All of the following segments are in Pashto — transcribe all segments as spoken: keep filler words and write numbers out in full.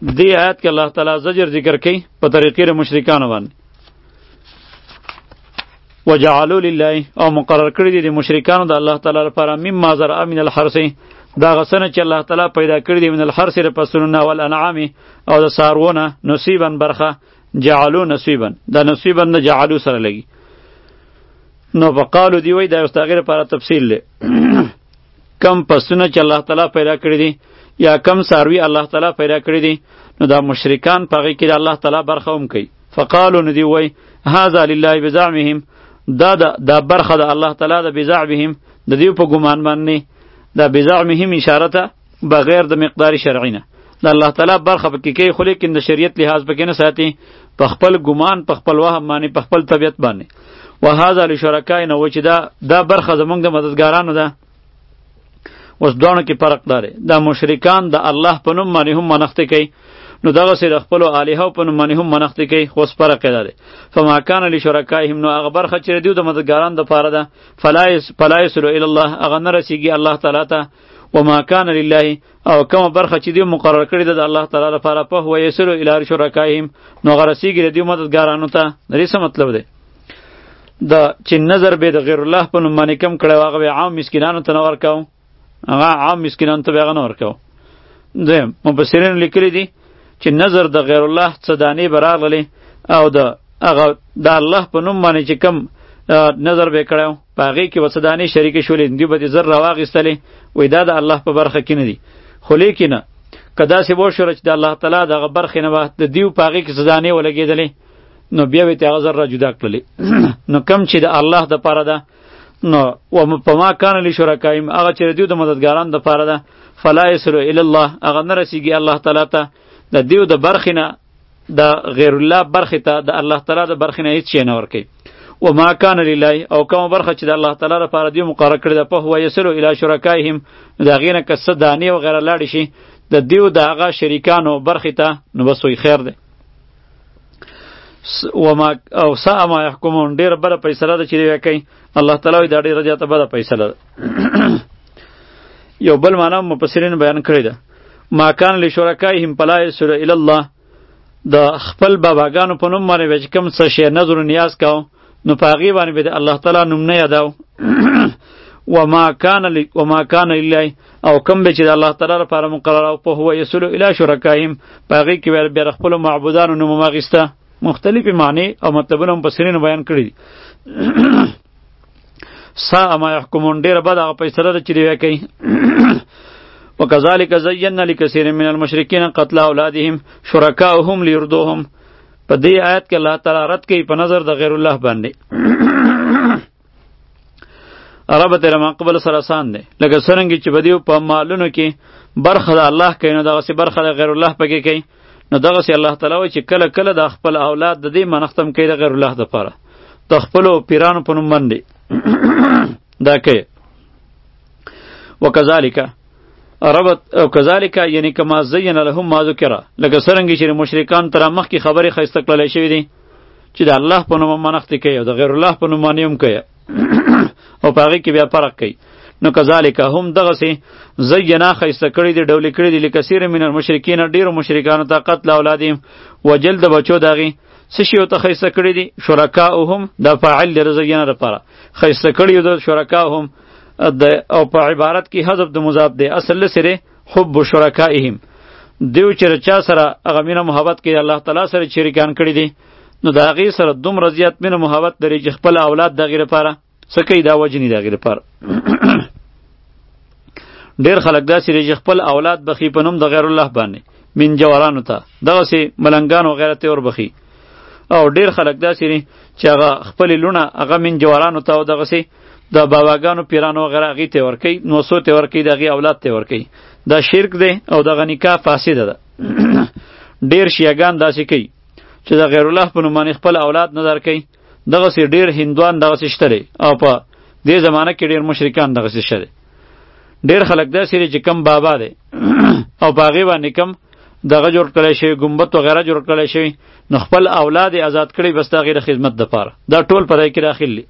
دی آیت کې الله تعالی زجر ذکر کوي په طریقې د مشرکانو باندې. وجعلوا لله او مقرر کړی دي د مشرکانو د الله تعالی لپاره مما زرع من الحرث دا غسنه چې الله تعالی پیدا کړی دي من الحرث د فصلونه والانعام او د سارونه نصیبا برخه جعلوا نصیبا دا نصیبا نه جعلوا سره لګي نو فقالو دی وای دا یو تغیر لپاره تفصیل له کم پسونه چې الله تعالی پیدا کړی دي یا کم ساروی الله تعالی پیدا کړی دي نو دا مشرکان پغې کې الله تعالی برخه هم کوي. فقالو نو دی وای هذا لله بزعمهم دا دا, دا برخه د الله تعالی د بزعمهم د دیو په ګمان باندې دا بزعمهم اشاره ته بغیر د مقدار شرعی نه د الله تعالی برخه پکې کوي خو لیکن د شریعت لحاظ پکې نه ساتي په خپل ګمان په خپل وهم باندې په خپل طبیعت باندې. وهذا لشرکائنا و چې دا دا برخه زمونږ د مددګارانو ده. اوس دوانو کې فرق داره دا مشرکان د الله په نوم باندې هم منښتې کوي نو دغه سي د خپلو الهو په نوم باندې هم منښتې کوي خو اوس فرق یې داره. فما کان لشرکائهم نو هغه برخه چې دیو د مددګارانو دپاره ده فلا یصلو الی الله هغه نه رسیږي الله تعالی ته. وما کان لله او کومه برخه چې دیو مقرر کړې ده د الله تعالی لپاره په هو یصلو الی شرکائهم نو هغه رسیږي د دیو مددګارانو ته. د دې څه مطلب دی دا چې نظر به د غیر الله په نوم باندې کم کړی هغه به عام مسکینانو ته نه ورکاو هغه عام مسکینانو ته به هغه نه ورکاو. دویم مفسرین لیکلی دي چې نظر د غیر الله څه دانې به راغلې او د هغه د الله په نوم باندې چې کم نظر به کړی په هغې کې به څه دانې شریکې شولې دوی به دې زر راواخیستلې وایي دا د الله په برخه کې نه دي. خو لیکنه که داسې وشوله چې د الله تعالی دغه برخې نه به د دیو په هغې کې څه دانې ولګېدلې نو بیا به یې هغه زر را جدا کړلې نو کم چې د الله دپاره ده نو و پما کان لشرکائهم هغه چې دیو د مددګارانو دپاره ده فلا یصلو الی الله هغه نه رسیږي الله تعالی ته د دیو د برخې نه د غیر الله برخې ته د الله تعالی د برخې نه هیڅ شی نه ورکوي. وما کان لله او کومه برخه چې د الله تعالی لپاره دیو مقرر کړې ده په هو یصلو الی شرکائهم د هغې نه که څه دانې وغیره لاړې شي د دیو د هغه شریکانو برخې ته نو بس وایي خیر دی. وما او سا ما يحكمون ډیره بده فیصله ده چې دی کوي الله تعالی دا ډیره زیاته بده فیصله ده. یو بل معنا مفسرین بیان کړی ده ما کان لشرکائهم فلا یصلو الی الله د خپل باباګانو په نوم باندې چې کوم څه شی نظر و نیاز کاو نو په هغې باندې به د الله تعالی نوم نه یاداو. وما کان وما کان لله او کوم به چې د الله تعالی لپاره مقرر او په هو یصلو الی شرکائهم په هغې کې بیا د خپلو معبودانو نوم واخیسته. مختلفی معنی او مطلبونه مفسرین بیان کړی دي. سا ما يحكمون ډیره بد هغه فیصله ده چې دی کوي. وکذالک زینا لکثیر من المشرکین قتل اولادهم شرکاءهم لیردوهم په دې آیت کې الله تعالی رد کوي په نظر د غیر الله باندې. عربه تر ما قبل سره آسان دی لکه څرنګه چې بدیو په مالونو کې برخه د الله کوي نو دغه سي برخه د غیر الله پکې کوي نو دغه سي الله تعالی وایي چې کله کله د خپل اولاد د دې منختم کوي د غیر الله لپاره د خپل پیرانو په نوم باندې دا کوي. وکذالک ربط او کذالک یعنی کما زین لهم ما ذکر لکه څرنګه چې مشرکان تر مخ کې خبرې خیسته کړلې شوې دي چې د الله په نوم منښت کوي او د غیر الله په نوم باندې هم کوي او په هغې کې بیا فرق کوي. نو کذالک هم دغسې زینا خیسته کړي دي ډولې کړي دي لکثیر من المشرکین ډېرو مشرکانو ته قتل اولادهم وجل د بچو د هغې څه شي ورته ښایسته کړي دي شرکاؤهم دا فاعل دی د زینه لپاره ښایسته کړي د شرکاؤهم او په عبارت کې حذف د مضاف دی اصل سره حب شرکائهم دیو چې چا سره هغه مینه محبت کوي الله تعالی سره شریکان کړي دي نو د هغې سره دومره زیات مینه محبت لري چې خپل اولاد د هغې لپاره څه کوي دا وجني د هغې لپاره. ډېر خلک داسې دي چې خپل اولاد بخي په نوم د غیر الله باندې من جوارانو ته دغسې ملنګان وغیره ته وربخي او ډېر خلک داسې دي چې هغه خپلې لوڼه هغه من جوارانو ته او دغسې د باباګانو پیرانو وغیره هغې ته ورکوي نوسو ته ورکوي د هغې اولاد ته ورکوي. دا شرک دی او دغه نکاح فاسده ده. ډېر شیعګان داسې کوي چې د غیر الله په نوم باندې خپل اولاد نه درکوي دغسې ډېر هندوان دغسې شته دی او په دې زمانه کې ډېر مشرکان دغسې شته دی. ډېر خلک داسې دي چې کم بابا دی او په هغې باندې کم دغه جوړ کړی شوی ګمبت وغیره جوړ کړی شوی نو خپل اولاد یې آزاد کړی بس د هغې د خدمت دپاره دا ټول په دې کې داخل دي.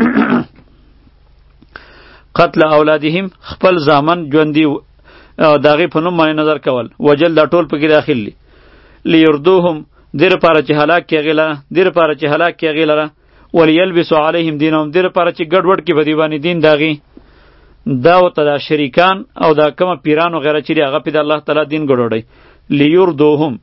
قتل اولادهم خپل زامن ژوندي د هغې په نوم باندې نظر کول وجل دا ټول پکې داخل دي. لیردوهم دیر پاره چې هلاک کیږي لره دیر پاره چې هلاک کیږي لره ولیلبسوا علیهم دینهم دیر پاره چې ګډوډ کې بدی باندې دین داغي دا او ته شریکان او دا کوم پیران او غیره چې هغه په الله تعالی دین ګډوډي لیردوهم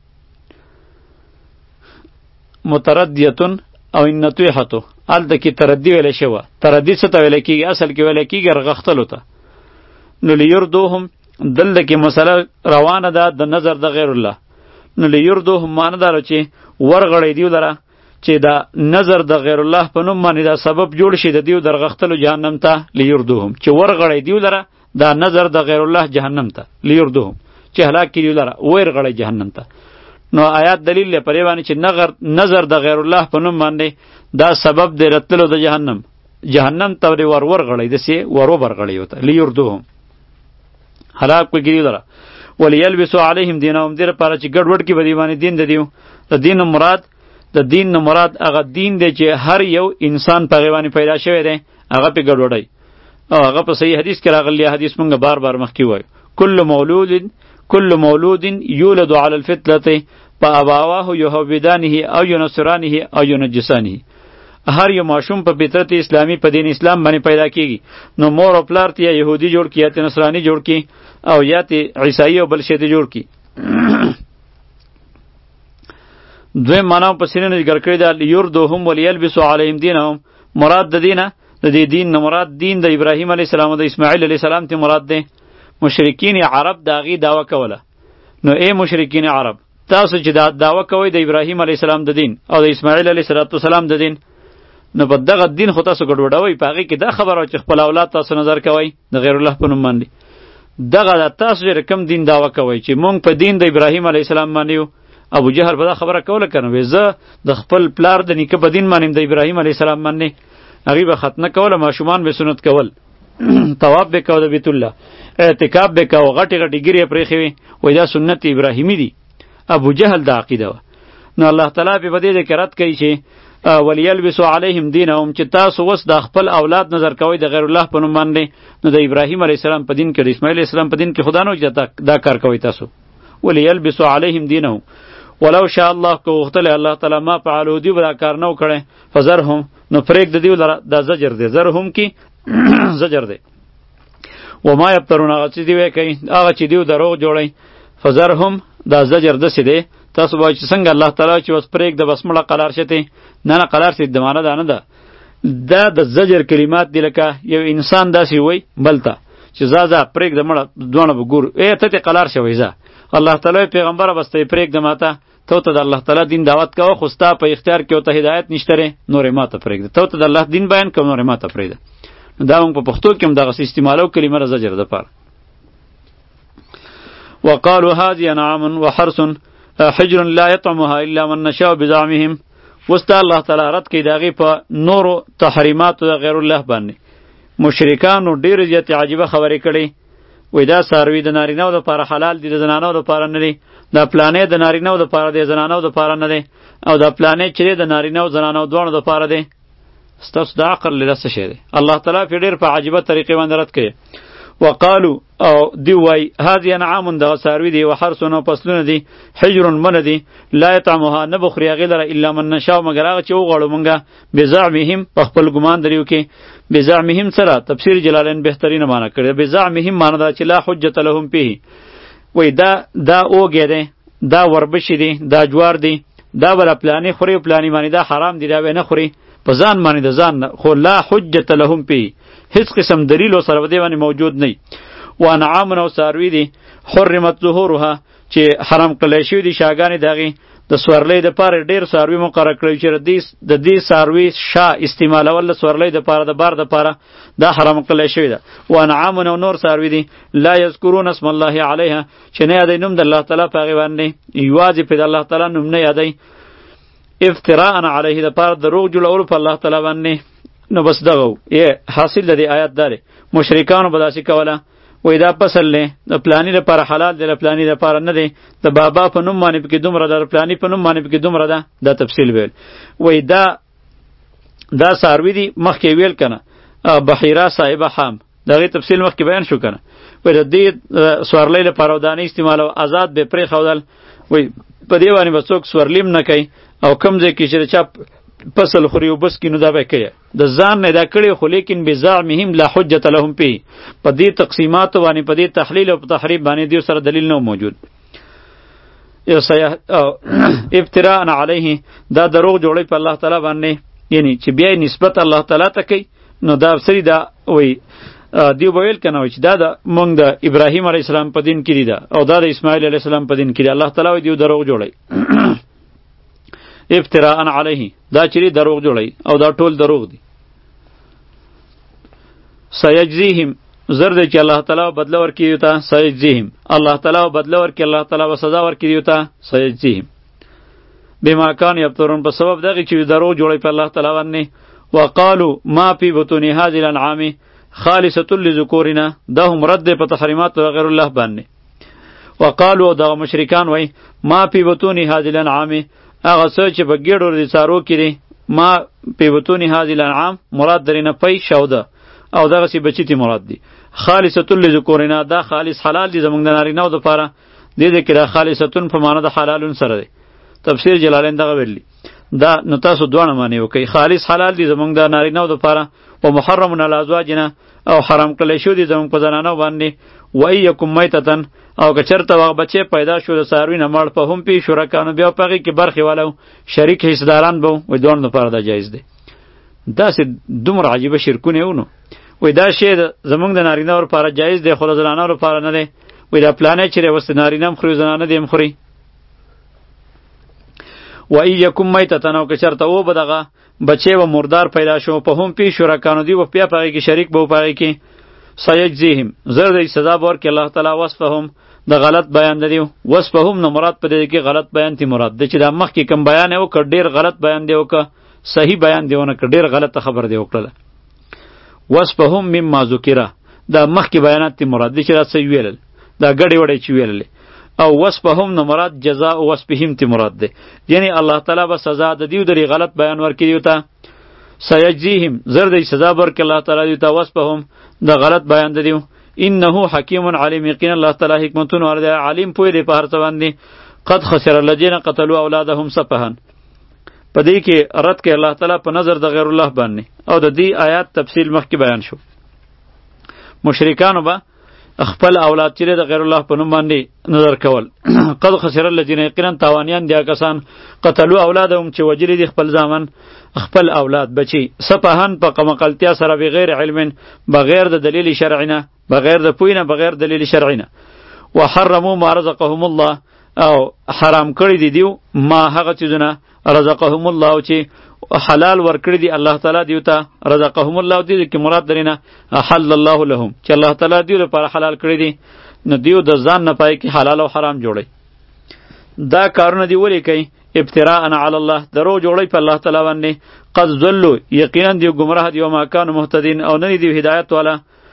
متردیتون او انتویحتو ال د کی تردی ویل شوه تردی څه ته ویل کیږي اصل کې ویل کیږي رغختلو ته نو لیردوهم دل کې مسله روانه ده د نظر د غیر الله نو لیردوهم معنی دار چې ورغړی دیو لره چې دا نظر د غیر الله په نوم باندې دا سبب جوړ شي د دیو درغختلو جهنم ته لیردوهم چې ورغړی دیو لره دا نظر د غیر الله جهنم ته لیردوهم چې هلاک کیدیو لره ورغړی جهنم ته نو آیات دلیل لري پرې باندې چې نظر نظر د غیر الله په نوم باندې دا سبب دی راتلو د جهنم جهنم ته ور ورغړی دسي ورو برغړی وته لیردوهم هلاک کیدیو لره ولیلبسوا علیهم دینهم دیر پاره چې ګډوډ کی بدی باندې دین د دیو د دین مراد د دین نه مراد هغه دین دی چې هر یو انسان په غیبانی پیدا شوی دی هغه په ګډوډای او هغه په صحیح حدیث کې راغلی حدیث مونږ بار بار مخکې وایو کل مولود کل مولود یولد علی الفطرة فابواه یهودانه او ینصرانه او ینجسانه هر یو ماشوم په فطرت اسلامی په دین اسلام باندې پیدا کیږي نو مور او پلار ته یهودی جوړ کی یا ته نصرانی جوړ کی او یا ته عیسائی او بل شی ته جوړ کی دوی معنا په سینې نه ګر کړی دا یردوهم ولیلبسوا علیهم دینهم مراد د دینه د دې دین نه مراد دین د ابراهیم علیه السلام او د اسماعیل علیه السلام ته مراد دی مشرکین عرب داغي داوا کوله نو ای مشرکین عرب تاسو چې دا داوا کوي د ابراهیم علیه السلام د دین او د اسماعیل علیه السلام د دین نو په دغه دین خو تاسو ګډوډوي په هغې کې دا خبره چې خپل اولاد تاسو نظر کوئ د غیر الله په نوم باندې دغه تاسو چې کوم دین دعوه کوئ چې مونږ په دین د ابراهیم علیه السلام باندې یو ابو جهل به دا خبره کوله که نه وی زه د خپل پلار د نیکه په دین باندې د ابراهیم علیه السلام باندې هغې به ختنه کوله ماشومان به سنت کول طواف به کوه د بیت الله اعتکاف به کوه غټې غټې ګیرې یې پرېښې وې وایي دا سنت ابراهیمي دي ابو جهل دا عقیده وه نو الله تعالی پې په دې کې رد کوي چې ولیلبسوا علیهم دینهم چې تاسو اوس د خپل اولاد نظر کوئ د غیر الله په نوم باندې نو د ابراهیم علیه السلام په دین کې د اسماعیل علیه السلام په دین کې خدا نه چې دا کار کوئ تاسو ولیلبسوا علیهم دینهم ولو شاء الله که غوښتلی الله تعالی ما فعلوا دوی به دا کار نه و کړی فذرهم نو پرېږده دوی لره دا زجر دی زرهم کې زجر دی وما یبترون هغه چې دوی کوي هغه چې دوی دروغ جوړوي فذرهم دا زجر داسې دی تاسو وایئ چې څنګه الله تعالی چې اوس پرېږده بس مړه قلار شتې نه نه قلار شي د معنی دا نه ده دا د زجر کلمات دی لکه یو انسان داسې وایي بل ته چې ځه ځه پرېږده مړه دواړه به ګورو ای ته تې قلار شوی ځه الله تعالی پیغمبره بس ته یې پرېږده ماته ته ته د الله تعالی دین دعوت کوه خو ستا په اختیار کې ورته هدایت نشته دی نور یې ماته پرېږده ته ته د الله دین بیان کوه نور یې ماته پرېږده نو دا موږ په پښتو کې هم دغسې استعمالو کلمه د زجر دپاره وقالوا هذه انعام وحرث حجر لا يطعمها الا من نشاء بزعمهم وستا الله تعالی رد کوي د هغې په نورو تحریماتو د غیر الله باندې مشرکانو ډېرې زیاتې عجیبه خبرې کړې وایي دا څاروي د نارینهو دپاره حلال دي د زنانو دپاره نه دي دا پلانې د نارینهو دپاره دی زنانو دپاره نه دی او دا پلانې چې دی د نارینهو زنانو دواړو دپاره دی ستاسو د عقل لیده څه شی دی الله تعالی پرې ډېر په عجیبه طریقې باندې رد کوي وقالو او دی وای هذه انعام دغه څاروي دی وحرث او فصلونه دی حجر من دی لا یطعمها نه بخوري هغې لره الا من نشاء مګر هغه چې وغواړو مونږه بزعمهم په خپل ګمان دریو کې بزعمهم سره تفسیر جلالین بهترینه معنی کړی بزعمهم معنی دا چې لا حجت لهم فيه وای دا دا اوګې دی دا وربشي دی دا جوار دی دا بله پلانې خوري پلانې باندې دا حرام دی دا به نه خوري په ځان باندې د ځان خو لا حجت لهم فيه هیڅ قسم دلیل او سره دی باندې موجود نه و انعام او څاروي دي حرمت ظهورها چې حرام کړی شوي دي شاګانې د هغې د سورلۍ دپاره ډېر څاروي مقرر کړی چې د دې څاروي شا استعمالول د سورلۍ دپاره د بار دپاره دا حرام کړی شوي ده و انعام او نور څاروي دي لا یذکرون اسم الله علیها چې نه یادوي نوم د الله تعالی په هغې باندې یوازې پرې د الله تعالی نوم نه یادوي افتراء علیه دپاره دروغ جوړولو په الله تعالی باندې نو بس دغه یې حاصل د دې آیات دا دی مشرکانو به داسې کوله وای دا فصل دی د پلاني لپاره حلال دی د پلاني لپاره نه دی د بابا په نوم باندې پکې دومره ده د پلاني په نوم باندې پکې دومره ده دا تفصیل ویل وای دا دا څاروي دي مخکې ویل که نه بحیره صاحبه حام د هغې تفصیل مخکې بیان شو که نه وای د دې څوارلۍ لپاره دانې استعمالو آزاد به پرېښودل وای په دې باندې به څوک سورلیم نه کوي او کوم ځای کې چې چا فصل خوري او بس کې نو دا به کوي د ځان نه دا کړي خو لیکن بزعمهم لا حجت لهم فيه په دې تقسیمات باندې په دې تحلیل او تحریف باندې دې سره دلیل نه موجود ابتراء علیه دا دروغ جوړي په الله تعالی باندې یعنی چې بیا نسبت الله تعالی ته کوي نو دا سری دا وای دیو بویل کنه چې دا د مونږ د ابراهیم علیه السلام په دین کې دی دا او دا د اسماعیل علیه السلام په دین کې دی الله تعالی دیو دروغ جوړي افتراء علیه دا چې دروغ جوړي او دا ټول دروغ دي سیجزیهم زر دی چې الله تعالی بدله ورکړي تا سیجزیهم الله تعالی بدله ورکړي الله تعالی سزا ورکړي تا سیجزیهم بما کان یبترون په سبب دغه چې دروغ جوړي په الله تعالی باندې وقالو ما فی بطون هذه الانعام خالصة لذکورنا دا هم رد په تحریمات غیر الله باندې وقالو دا مشرکان وای ما فی بطون هذه الانعام هغه څه چې په ګډو د څارو کې دي ما فی بطون هذه الانعام مراد درینه پي شوده او دغه سی بچی تی مراد دی خالصة لذکورنا دا خالص حلال دي زمونږ د نارینه او د پاره دې دې کې دا خالصتون په معنی د حلالون سره دی تفسیر جلالین دغه ویلی دا نو تاسو دوه معنی وکي خالص حلال دي زمونږ د نارینه او د پاره او محرم علی ازواجنا او حرام کړل شو دي زمونږ په زنانو باندې و ایکم میتتن او که چرته واغ بچه پیدا شو د ساروی نه مړ په هم پی شرکانو بیا پغی کې برخي والو شریک حصداران بو و دوه نه پاره دا جایز دی دا سه دومره عجیب شرکونه ونه وای دا شی زمونږ د نارینه ور پاره جایز دی خو د زنانو ور پاره نه دی وای دا پلانې چې وست نارینه مخري زنانه دیم خوري و ایکم میتتن او که چرته و بدغه بچه و مردار پیدا شو په هم پی شرکانو دی و بیا پغی کې شریک بو پغی کې سیجزیهم زر دی سزا بور کې الله تعالی وصفهم د غلط بیان دی وصفهم نو مراد په دې کې غلط بیان تی مراد دی چې د مخ کې کم بیان او ک ډیر غلط بیان دی او ک صحیح بیان دیونه ک ډیر غلط خبر دی وکړه وصفهم مما ذکر دا مخ کې بیانات تی مراد دی چې راځي ویل دا غړي وړي چې ویل او وصفهم نو مراد جزاء وصفهم تی مراد دی یعنی الله تعالی به سزا د دیو دری غلط بیان ورکړي وتا سیجزیهم زر دی سزا ورکړي الله تعالی دیو وصفهم دا غلط بیان دیو انه حکیم علیم یقین الله تعالی حکمتون ور دی علیم پوی دی په هر څه باندې قد خسر الذين قتلوا اولادهم سفها پدې کې رد کې الله تعالی په نظر د غیر الله باندې او د دې آیات تفصیل مخکې بیان شو مشرکانو به خپل اولاد چې د غیر الله په نوم باندې نظر کول قد خسر الذين یقینا تاوانیان دي کسان قتلوا اولادهم چې وجری دي خپل ځامن خپل اولاد بچي سپهن په قمقلتیا سره بغیر علم بغیر د دلیل شرعی نه بغیر د پوینه بغیر دلیل شرعی نه وحرموا ما رزقهم الله او حرام کړی دي دیو ما هغه چیزونه رزقهم الله چې حلال ورکړي دي الله تعالی دیو ته رزقهم الله دې کې مراد درینه حل الله لهم چې الله تعالی دیو لپاره حلال کړی دي نو دیو د ځان نه پای کې حلال او حرام جوړي دا کارونه دی ولي کوي ابتراء علی الله درو جوړي په الله تعالی باندې قد ذلوا یقینا دی گمراه دی او ما کانوا مهتدین او نه دی هدایت والا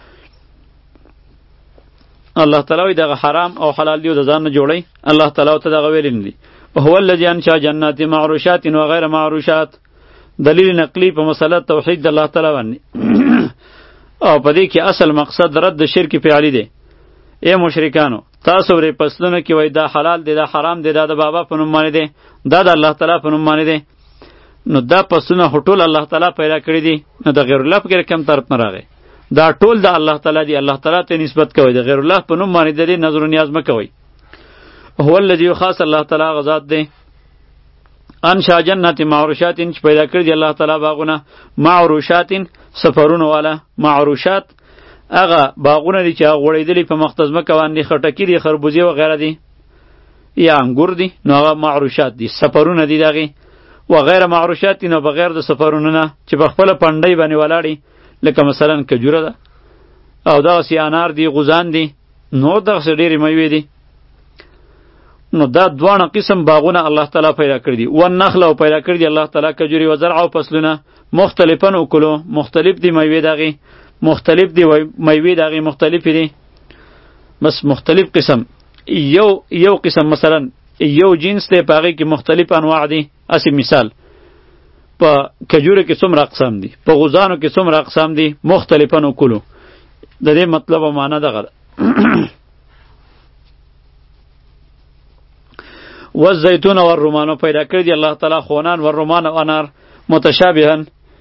الله تعالی دغه حرام او حلال دی د ځان نه جوړي الله تعالی ته دغه ویلین دي هو الذي انشا جنات معروشات و غیر معروشات دلیل نقلی په مسله توحید د الله تعالی باندې او په دې کې اصل مقصد رد شرک فعلی دی اے مشرکانو تاسو ورې پسونه کې وای دا حلال دی دا حرام دی دا د بابا په نوم باندې دی دا د الله تعالی په نوم باندې دی نو دا پسونه هټول الله تعالی پیدا کړی دی نو د غیر الله په کم طرف نه راغی دا ټول د الله تعالی دی الله تعالی ته نسبت کوي د غیر الله په نوم باندې دی نظر و نیاز مکوئ هو الذی خاص الله تعالی غزاد دی انشا جنات معروشات چې پیدا کړی دی الله تعالی باغونه معروشات سفرونه والا معروشات هغه باغونه دي چې غوړېدلي په مختزمه باندې خټکی دي خربوزې و غیره دي یا انګور دي نو هغه معروشات دي سفرونه دي دغه و غیر معروشات نو بغیر د سفرونه نه چې په خپل پندای باندې ولاړی لکه مثلا کجوره ده او دا سی انار دي غوزان دي نو دغه ډېرې میوې دي نو دا دوانه قسم باغونه الله تعالی پیدا کړی دي و النخل او پیدا کړی دی الله تعالی کجوري و زرع او فصلونه مختلفن وکلو مختلف دي میوې دغه مختلف دی میوې دغه مختلف دي بس مختلف قسم یو یو قسم مثلا یو جنس ته پاغي کې مختلف انواع دي اسی مثال په کجوره کې څومره اقسام دي په غوزانو کې څومره اقسام دي مختلفن وکلو د دې مطلب او معنی دغه والزیتون والرمان پیدا کړی دی الله تعالی خونان والرمان او انار متشابهن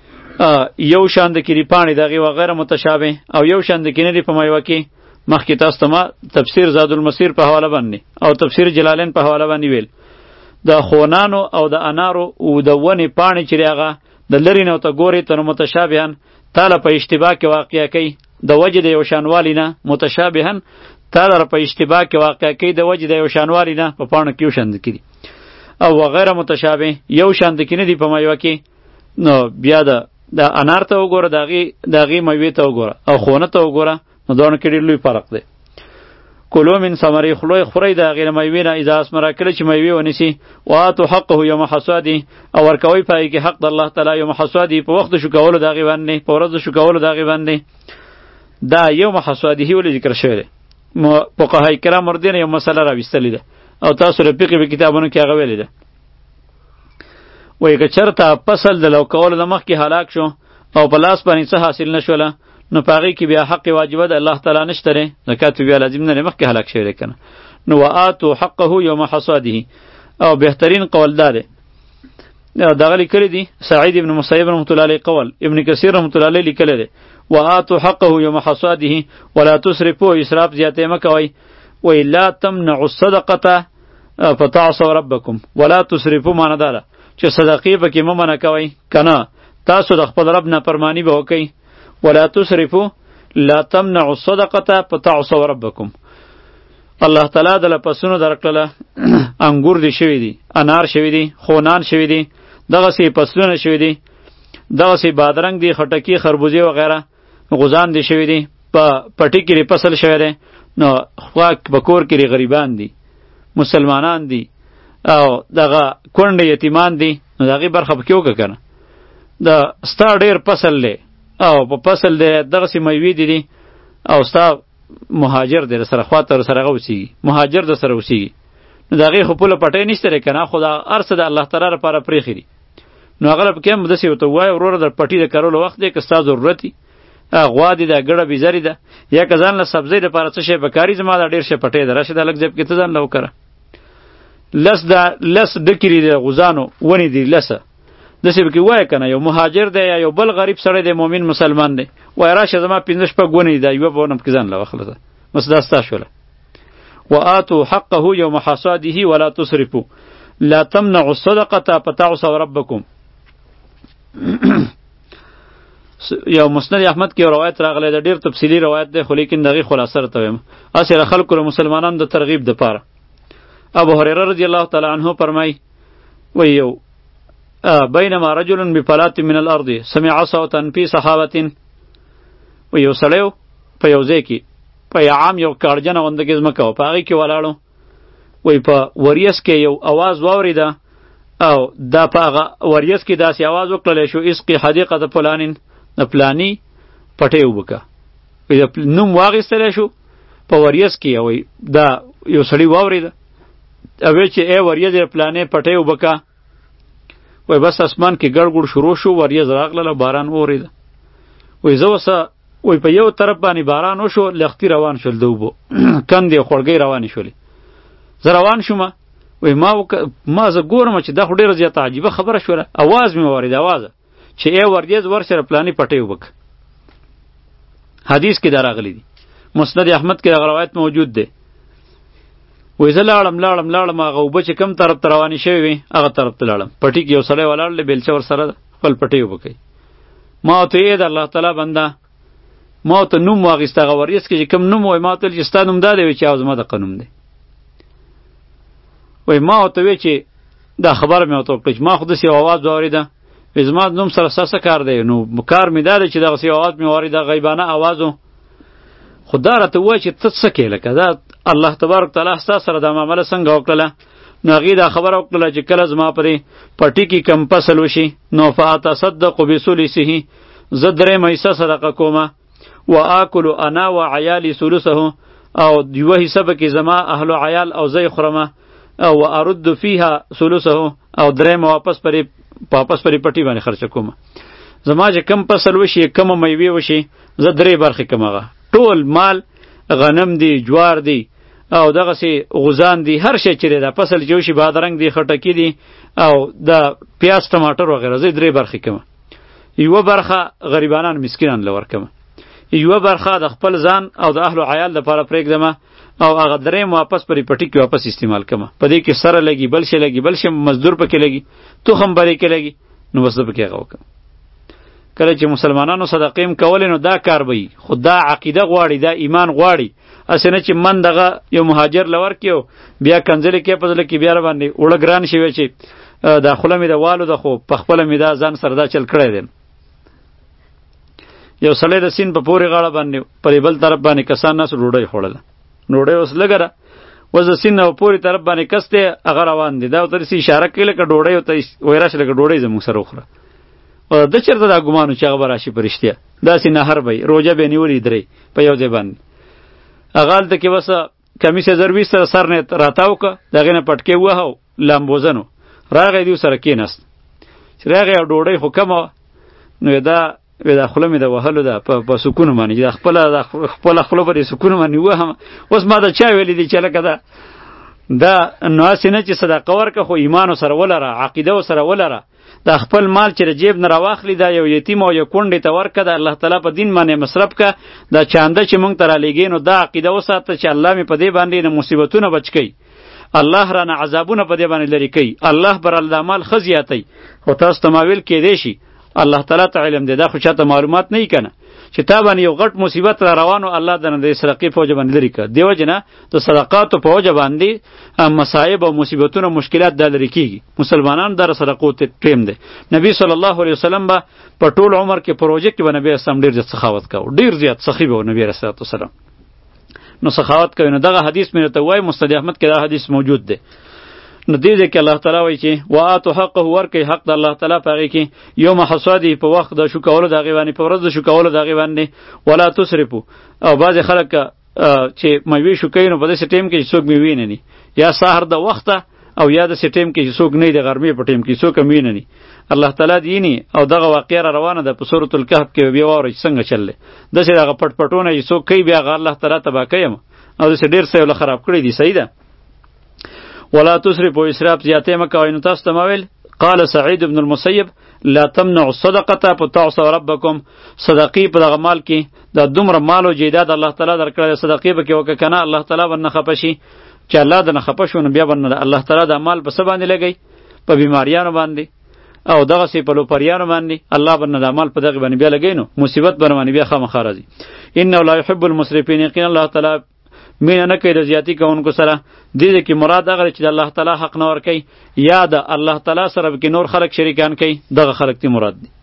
یو شان د کری پانی دغه و غیر متشابه او یو شان د کینری په مایوه کې مخکې تاسو ته ما تفسیر زاد المسیر په حواله باندې او تفسیر جلالین په حواله باندې ویل د خونانو او د انارو او د ونی پانی چې هغه د لری نه ته ګوري ته متشابهن تعالی په اشتباه کې واقع کوي د وجه د یو شانوالی نه متشابهن تعالی په اشتباه کې واقع کوي د وجه د یو شانوالی نه په پانه کې شاند کړي او غیر متشابه یو شاند کې نه دی په مایوه کې نو بیا د د انار ته وګوره داغي داغي میوه ته وګوره او خونه ته وګوره نو دونه کې ډېر لوی فرق دی کلو من ثمری خلوی خوري داغي میوه نه اذا اسمر کله چې میوه ونیسي واتو حقه یوم حصادی او ورکوي پای کې حق د الله تعالی یوم حصادی په وخت شو کول داغي باندې په ورځ شو کول داغي باندې دا یوم حصادی ول ذکر شوی دی فقهای کرام مردین یو مسله را وستلی ده او تاسو له فقه په کتابونو کې هغه ویل ده وای که چرته فصل د لو کول د مخ کې هلاک شو او په لاس باندې څه حاصل نشوله نو پاغي کې بیا حق واجب ده الله تعالی نشته زکات بیا لازم نه مخ کې هلاک شوی کنه نو واتو حقه یوم حصاده او بهترین قول داره دغه لیکلی دی سعید ابن مسیب رحمۃ اللہ علیہ قول ابن کثیر رحمۃ اللہ علیہ لیکلی دی واتو حقه یوم حصاده ولا تسرفوا اسراف زیاته مکوي و لا تمنعوا الصدقه فتعصوا ربکم ولا تسرفوا معنا داره چې صدقې پکې مه منع کوئ کنه تاسو د خپل رب نافرمانی به وکئ ولا تسرفوا لا تمنعوا الصدقه فتعصوا ربکم الله تعالی د لپسونو درکړله انګور دی شوی دی انار شوی دی خونان شوی دی دغه سی پسلونه شوی دی دغه سی بادرنګ دی خټکی خربوزه وغیرہ غوزان دی شوی دی په پټی کې فصل شوی دی نو خواک بکور کې غریبان دی مسلمانان دی او دغه کونډه یتیمان دي نو دغه برخه پکې وکړه کنه د ستا ډیر فصل له او په فصل د دغه سی میوي دي او ستا مهاجر در سره خاطر سره غوسیږي مهاجر در سره وسیږي نو دغه خپل پټې نشته کنه خدا ارسه د الله تعالی لپاره پریخي دي نو هغه په کوم دسی وته وای ورور در پټې د کارولو وخت دی که ستا ضرورت دی غوا دی د ګړه بيزری ده یا کزان له سبزی لپاره څه شی بکاری زما د ډیر شی پټې درشه د لګ ځب کې ته ځان لو کړه لس دا لس دکری د غزانو ونی دی لسه دسی به کې وای کنه یو مهاجر دی یا یو بل غریب سره دی مؤمن مسلمان دی وای راشه زما پنځه شپه غونی دی یو په نم کې ځان لو خلصه مسداستا شوله واتو حقه یوم حصاده ولا تسرفوا لا تمنعوا الصدقه فتعصوا ربکم یو مسند احمد کې روایت راغلی د ډیر تفصیلی روایت دی خو لیکن دغه خلاصه راته وایم اسره خلکو مسلمانانو د ترغیب د پاره ابو هريره رضی الله تعالی عنه فرمای ویو بینما رجل بفلات من الارض سمع صوتا في صحابه ویو سړیو په یو ځای کې په عام یو کارجن وندګز مکو په هغه کې ولاړو وی په وریس کې یو आवाज واوریده او دا په هغه وریس کې داسې आवाज وکړل شو اسقي حدیقه فلانین د پلانی پټې وبکا وی د نوم واغستل شو په وریس کې وی دا یو سړی واوریده اوی چې ای وریز پلانې پټې وبکا وای بس اسمان کې ګړګړ شروع شو وریز راغله باران اوریده وای زه وسه وای په یو طرف باندې باران وشو لختی روان شول دوبو کندې خړګي روان شولې زه روان شوم وای ما وک ما زه ګورم چې دا ډیره زیاته عجیبه خبره شوله आवाज می اورید आवाज چې ای وریز ورسره پلانې پټې وبک حدیث کې دراغلی دی مسند احمد کې روایت موجود دی وای زه لاړم لاړم لاړم هغه وبه چې کم طرف ته روانې شوی وي هغه طرف ته لاړم پټي کې یو سړی ولاړ دی بیلچه ورسره خپل پټۍ وبکئ ما ورته ویې د الله تعالی بنده ما ورته نوم واخیست هغه وریځ کې چې کوم نوم وای ما ورته ویل چې ستا نوم دا دی وایي چې او زما دقه نوم دی وایي ما ورته ویې چې دا خبره مې ورته وکړه چې ما خو داسې یو اواز واورېده وایي زما نوم سره ستا څه کار دی نو کار مې دا دی چې دغسې اواز مې واورېده غیبانه اواز و خو دا راته ووایه چې ته څه کوې لکه دا الله تبارک تعالی ستا سره دا معامله څنګه وکړله نو هغې دا خبره وکړله چې کله زما پرې پټي کې کم فصل وشي نو فاتصدق بثلثه زه درېیمه حصه صدقه کومه و آکلو انا و عیالی ثلثه او یوه حصه پکې زما اهل و عیال او زه یې خورمه او ارد فیها ثلثه او درېیمه واپس پرې واپس پرې پټي باندې خرچه کومه زما چې کم فصل وشي کمه میوې وشي زه درې برخې کوم هغه ټول مال غنم دی جوار دی او دغه سي غوزان دي، هر شی چیرې دا فصل جوشي بادرنګ دي، خټکی دي او د پیاز ټماټر وغیره زه درې برخې کوم. یوه برخه غریبانان مسکینان لور کوم، یوه برخه د خپل ځان او د اهل و عیال لپاره پرېږدم او هغه درېم واپس پرې پټي کې واپس استعمال کوم. په دې کې سره لګي، بل شی لګي، بل شی مزدور پکې لګي، تخم بری کې لګي، نو بس پکې هغه وکم. کله چې مسلمانانو صدقې کولې نو دا کار به خو دا عقیده غواړي، دا ایمان غواړي. اسنه چې من دغه یو مهاجر لور کېو بیا کنځلې کې په ځل کې بیا باندې وړه ګران شوی چې داخله مې د والو د خو په خپل مې دا ځان سره دا چل کړی دی. یو سړی د سین په پورې غاړه باندې په بل طرف باندې کسان ناس ډوډۍ خوړله، ډوډۍ اوس لږه ده، اوس د سین په پورې طرف باندې کس دی هغه روان دی، دا ورته داسې اشاره کوي لکه ډوډۍ ورته وایي راشه لکه ډوډۍ زموږ سره وخوره. د چېرته دا ګمان و چې هغه به راشي په رښتیا، داسې نهر به یې روژه به یې نیولې درې په یو ځای باندې. هغه هلته کې بس کمیس یې زروي سره سر نه راتاو که، د هغې نه پټکې ووهه لامبوزن و، راغی دوی سره کېناست. چې راغی او ډوډۍ خو کمه وه، نو دا دا خوله مې د وهلو ده په سکون باندې، چې خپله خپله خوله به د سکون باندې ووهم. اوس ما ته چا ویلي دي چې لکه دا دا نو هسې نه چې صدقه ورکه خو ایمان سره ولره، عقیده سره ولره. دا خپل مال چې د جیب نه راواخلي دا یو یتیم او یو کونډې ته ورکه، د الله تعالی په دین باندې مصرف که. دا چانده چې موږ ته رالیږي نو دا عقیده وساته چې الله مې په دې باندې نه مصیبتونه بچ کوي، الله رانه عذابونه په دې باندې لرې کوي، الله بر الله مال ښه زیاتی. خو تاسو ته ما ویل کېدی شي الله تعالی ته علم دی، دا خو چاته معلومات نه وي که نه چې تا باندې یو غټ مصیبت را روانو الله درنه د صدقې په وجه باندې لرې کړه. دې وجه نه د صدقاتو په وجه باندې مصایب او مصیبتونه مشکلات دا لرې کېږي. مسلمانان در صدقو ته ټیم دی. نبی صلی الله علیه وسلم به په ټول عمر کې پروژه کې به نبی اسلام ډېر زیات سخاوت کوو، ډېر زیات سخي به نبی رسول الله وسلم نو سخاوت کوي. نو دغه حدیث مې ته وایي مسند احمد کې دا حدیث موجود دی. نو دې ځکه الله تعالی وایي چې وآتو حقه ورکوي حق د الله تعالی په هغې کې یوم حصادی په وخت د شو کولو د هغې باندې، په ورځ د شو کولو د هغې باندې. ولا تسرفو، او بعضې خلک چې میوې شو کوي نو په داسې ټیم کې چې څوک میوې نه ني، یا سهار د وخته او یا داسې ټیم کې چې څوک نه د غرمې په ټیم کې څوک میوې نه ني. الله تعالی دیني او دغه واقعه را روانه ده په سورة الکهف کې بیا واورئ چې څنګه چل دی. داسې دغه پټ پټونه چې څوک کوي بیا هغه الله تعالی تباه کوي او داسې ډېر څه یې له خراب کړي دي. صحیح ده. ولا تسرفوا اسراف زیاتې مه کوئ. نو تاسو ته ما ویل قال سعید بن المسیب لا تمنعوا الصدقه فتعصوا ربکم، صدقې په دغه مال کې د دومره مال او جیداد الله تعالی درکړی، صدقې به کې وکړه که نه الله تعالی به نه خفه شي. چې الله د نه خفه شو نو بیا به نه الله تعالی د مال په څه باندې لګوي، په بیماریانو باندې او دغسې په لوپریانو باندې الله به نه د مال په دغې باندې بیا لګوي، نو مصیبت به باندې بیا خامخا راځي. انه لا يحب المسرفین، یقینا الله تعالی مینه نه کوي د زیاتی کوونکو سره. دې کې مراد هغه چې د الله تعالی حق نه ورکوي یا د الله تعالی سره کې نور خلق شریکان کوي، دغه خلق تی مراد دي.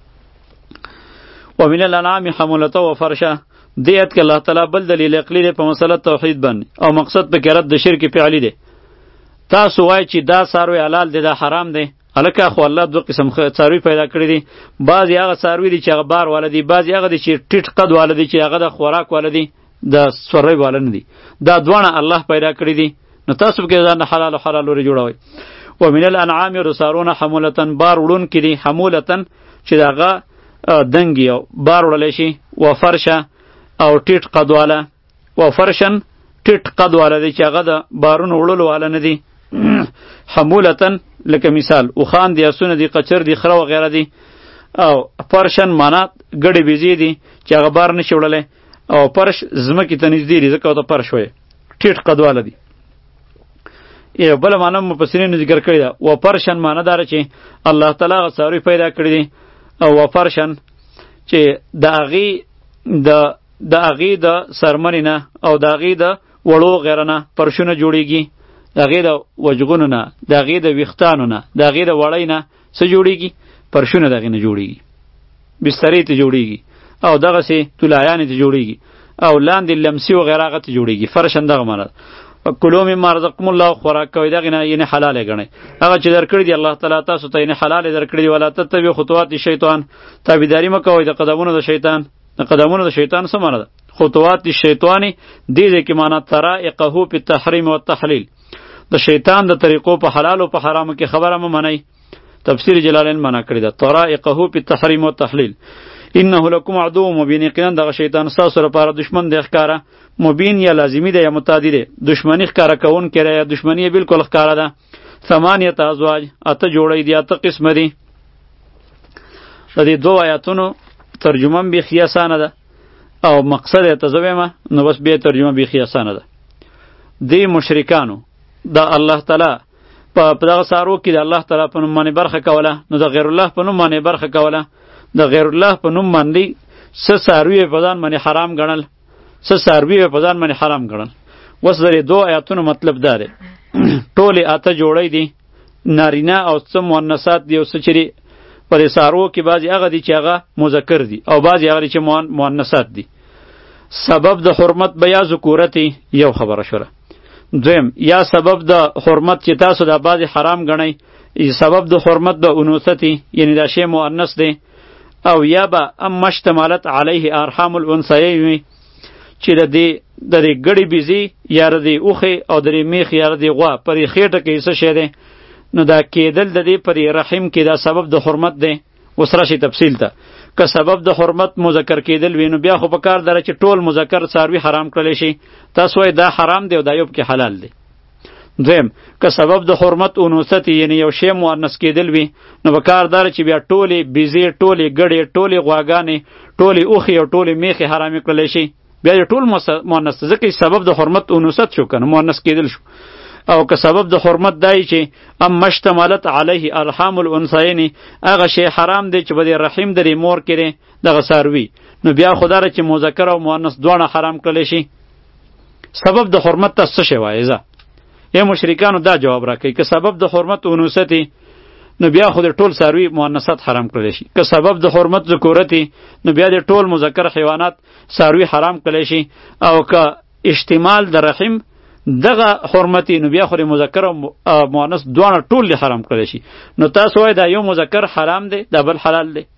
ومن الانعام حمولته و فرشه، دې آیت کې الله تعالی بل دلیل عقلی دی په مسله توحید باندې او مقصد په کې رد د شرک فعلی دی. تاسو وایئ چې دا څاروی حلال دی دا حرام دی، هلکه خو الله دوه قسم څاروي پیدا کړي دي. بعضې هغه څاروي دي چې هغه بار والا دي، بعضې هغه دي چې ټیټ قد والا دي چې هغه د خوراک والا دي، د سوری والا نه دي. دا دواړه الله پیدا کړي دي. نو تاسو به کې ځان حلال او حلال ورې جوړوئ. ومن الانعام رسارون حمولتن، بار وړونکي دي، حمولتن چې د هغه دنګي او بار وړلی شي. و فرشه او ټیټ قد والا، و فرشن ټیټ قد والا دی چې هغه د بارونو وړلو والا نه دي. حمولتن لکه مثال اوخان دي، اسونه دي، قچر دي، خره وغیره دي. او فرشن معنا ګډې بیزې دي چې هغه بار نشي وړلی، او پرش ځمکې ته نږدې دي ځکه ورته پرش وایي، ټیټ قد والا دي. یو بله معنا مفسرینو ذکر کړې ده. و پرشن معنا داره چې الله تعالی هغه څاروي پیدا کړي دي، او و پرشن چې د هغې د د هغې د څرمنې نه او د هغې د وړو غیره نه پرشونه جوړېږي، د هغې د وجغونو نه، د هغې د ویښتانو نه، د هغې د وړۍ نه څه جوړېږي؟ پرشونه د هغې نه جوړېږي، بسترې ته جوړېږي، او دغسې طلایانې ته جوړېږي، او لاندې لمسي وغیره هغه ته جوړېږي. فرشن دغه معنا ده. کلو مما رزقکم الله، خوراک کوئ دغې نه، یعنې حلاله ګڼئ هغه چې درکړي دي الله تعالی تاسو ته، یعنې حلاله درکړي دي. ولا تتبعوا خطوات الشیطان، تابعداري مه کوئ د قدمونو د شیطان. د قدمونو د شیطان څه معنا ده؟ خطوات الشیطان دې ځای کې معنا طرائقه په التحریم والتحلیل، د شیطان د طریقو په حلال او په حرامو کې خبره مه منئ. تفسیر جلالین معنا کړې ده طرائقه په التحریم والتحلیل. انه لکم عدو مبین، یقینا دغه شیطان ستاسو لپاره دشمن دی ښکاره. مبین یا لازمی ده یا متعدی ده، دشمنی ښکاره کوونکی ده یا دشمنی بالکل ښکاره ده. ثمانیه ازواج، اته جوړی دي، اته قسمه دي. د دې دوه آیاتونو ترجمه هم بیخي اسانه ده او مقصد یې ته زه وایم نو بس بیا ترجمه بیخي اسانه ده. دې مشرکانو د الله تعالی په دغه سارو کې د الله تعالی په نوم باندې برخه کوله، نو د غیر الله په نوم باندې برخه کوله. د غیر الله په نوم باندې څه څاروي په ځان باندې حرام ګڼل، څه څاروي په ځان باندې حرام ګڼل. اوس د دې دوه آیاتونو مطلب دا دی ټولې اته جوړی دي، نارینه او څه مؤنثات دي او څه چیرې په دې څاروو کې بعضې هغه دي چې هغه مذکر دي او بعضې هغه دي چې مؤنثات دي. سبب د حرمت به یا ذکورت یو خبره شوله. دویم یا سبب د حرمت چې تاسو د بعضې حرام ګڼئ، سبب د حرمت د انوثت یعنی دا شی مؤنث دی. او یا به ام مشتملت علیه ارحام الانثیین وي چې د دې د دې ګړې بیزي یا د دې اوښې او د دې میخ یا د دې غوا پرې خېټه کې څه شی دی، نو دا کېدل د دې پرې رحم کې دا سبب د حرمت دی. اوس راشي تفصیل ته. که سبب د حرمت مذکر کېدل وي نو بیا خو په کار دره چې ټول مذکر څاروي حرام کړلی شي. تاسو وایئ دا حرام دی او دا یو پکې حلال دی. دویم که سبب د حرمت انوثت یعنی یو شی مؤنث کېدل وي نو په کار داره چې بیا ټولې بیزې، ټولې ګړې، ټولې غواګانې، ټولې اوښې او ټولې میخې حرامې کړلی شي. بیا یې ټول مؤنث ځکه سبب د حرمت انوثت شو که نه مؤنث کېدل شو. او که سبب د حرمت دای چې ام مشتملت علیه ارحام الانثیین هغه شی حرام دی چې به د رحم د مور کې دی دغه څاروي، نو بیا خو داره چې مذکر او مؤنث دواړه حرام کړلی شي. سبب د حرمت ته څه شی وایي زه ای مشرکانو دا جواب راکړئ. که سبب د حرمت انوثت نو بیا خو د ټول څاروي مؤنثات حرام کړلی شي. که سبب د حرمت ذکورت نو بیا د ټول مذکر حیوانات څاروي حرام کړلی شي. او که اشتمال د رحم دغه حرمتي نو بیا خو د مذکر او مؤنث دواړه ټول حرام کړلی شي. نو تاسو وایئ دا یو مذکر حرام دی دا بل حلال دی،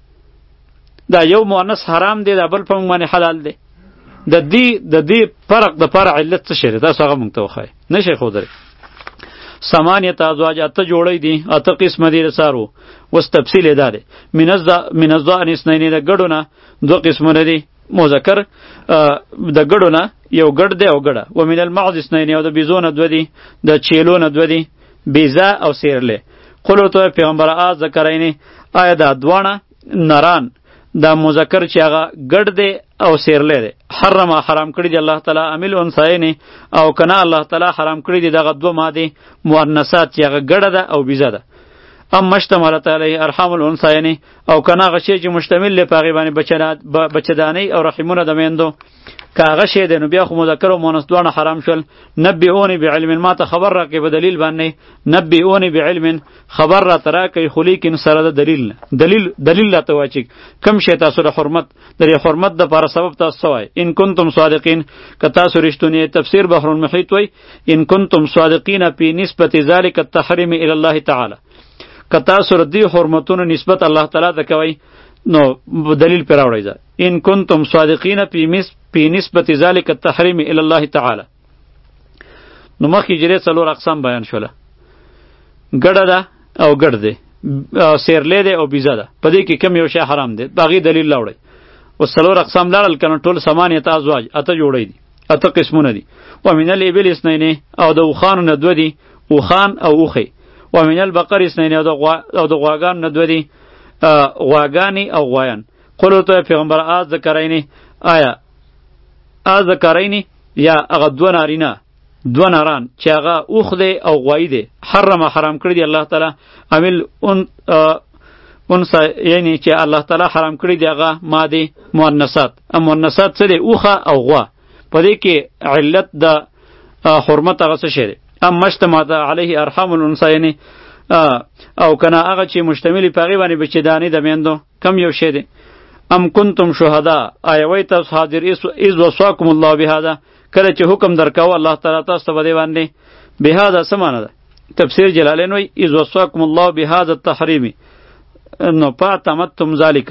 دا یو مؤنث حرام دی دا بل په موږ باندې حلال دی. د دې د دې فرق د فرع علت څه شی دی تاسو هغه موږ ته وښایئ. نه شئ ښودلی. ثمانیه ازواج اته جوړی دي، اته قسمه دي د څارو. اوس تفصیل یې دا دی من الضأن اثنین د ګډو نه دوه قسمونه دي مذکر، د ګډو نه یو ګډ دی او ګډه. و من المعز اثنین او د بیزو نه دوه دي، د چیلو نه دوه دي، بیزه او سیرلې. قل ورته پیغمبره آ ذکرینې آیا دا دواړه نران دا مذکر چې هغه ګډ دی او سیرلې دی حرم حرام کړی دی الله تعالی عمل انثیین او کنه الله تعالی حرام کړی دی دغه دوه ماده مؤنثات چې هغه ګډه ده او بیزه ده. ام مشتملت علیه ارحام الانثیین او کنه هغه شی چې مشتمل له پاغي باندې بچدانی او رحمونه د میندو که هغه شی دی نو بیا خو مذکر او مؤنث دواړه حرام شول. نبئونی بعلم ما ته خبر راکې په دلیل باندې، نبئونی بعلم خبر را تراکې خو لیکن سره د دلیل نه دلیل دلیل لا تواچک کم شی تاسو د حرمت د حرمت د لپاره سبب تاسو وای. ان کنتم صادقین که تاسو رښتونی تفسیر بحر المحیط وای ان کنتم صادقین فی نسبت ذلک التحریم الی الله تعالی که تاسو ردی حرمتونو نسبت الله تعالی ته کوي نو دلیل پر راوړی ځه. ان کنتم صادقین فی مس فی نسبت ذلک التحریم الی الله تعالی. نو مخکې جری څلور اقسام بیان شوله، ګډه ده او ګډ دی، سیرلې ده او بیزه ده. په دې کې کم یو شی حرام دی باغی دلیل راوړی. او څلور اقسام لاړل کنه ټول ثمانیه ازواج اته جوړی دي، اته قسمونه دي. و من الابل اثنین او د وخان نه دوه دي، وخان او اوخی. و من البقر اثنین او د غوا او د غواګان نه دوه دي، غواګانی او غوایان. قلو ته پیغمبر آز ذکرینی آیا آز ذکرینی یا هغه دوه نارینه دوه ناران چې هغه اوخ دی او غوایی دی حرم حرام کړی دی الله تعالی عمل اون انسا یعنی چې الله تعالی حرام کړی دی هغه ماده مؤنثات. ام مؤنثات څه دی؟ اوخه او غوا. په دې کې علت د حرمت هغه څه شی دی؟ ام مشتمل علیه ارحام الانثیین او کنه هغه چې مشتمل پاغي باندې بچدانی د میندو کم یو شی دی. ام کنتم شهدا آیا وای تاسو حاضر از وصاکم الله بهذا کله چې حکم درکاو الله تعالی تاسو ته باندې باندې بهذا سمانه ده. تفسیر جلالین وای از وصاکم الله بهذا التحریم نو پاتمتم ذالک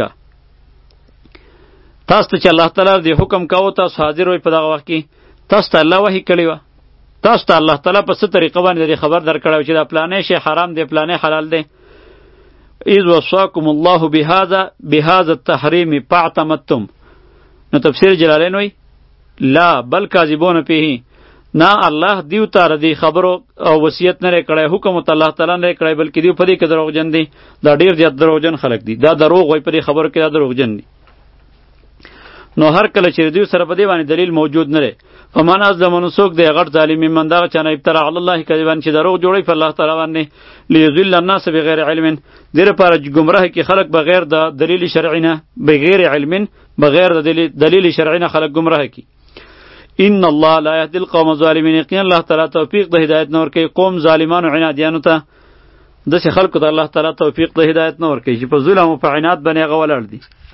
تاسو ته چې الله تعالی دې حکم کاوه تاسو حاضر وای په دغه وخت کې تاسو ته الله وحی کړی و تاسو ته الله تعالی په څه طریقه باندې خبر درکړو چې دا پلانې شی حرام دی پلانې حلال دی. اذ وصاکم الله بهذا بهذا التحریم فاعتمدتم. نو تفسیر جلالین وی لا بل کاذبون فیه، نه الله دیو ته ردی خبرو او وصیت نه کړی، حکم ته الله تعالی نه کړی، بلکې دیو په دې کې دروغجن دي. دا ډیر زیات دروغجن خلک دي، دا دروغ وای په دې خبرو کې دا دروغجن دي. نو هر کله چې دیو سره په دې باندې دلیل موجود نه لري، فمن ازلم نسوک دی غټ ظالم من دا چانه ابترا علی الله کذبان چې دروغ جوړی په الله تعالی باندې لیذل الناس بغیر علم، دیر پر گمراه کی خلق بغیر د دلیل شرعی نه، بغیر علم بغیر د دلیل شرعی نه خلق گمراه کی. ان الله لا يهدي القوم الظالمين، یقینا الله تعالی توفیق د هدایت نور کوي قوم ظالمان او عنادیانو ته. د څه خلکو د الله تعالی توفیق د هدایت نور کوي چې په ظلم او په عناد باندې غولړ دي.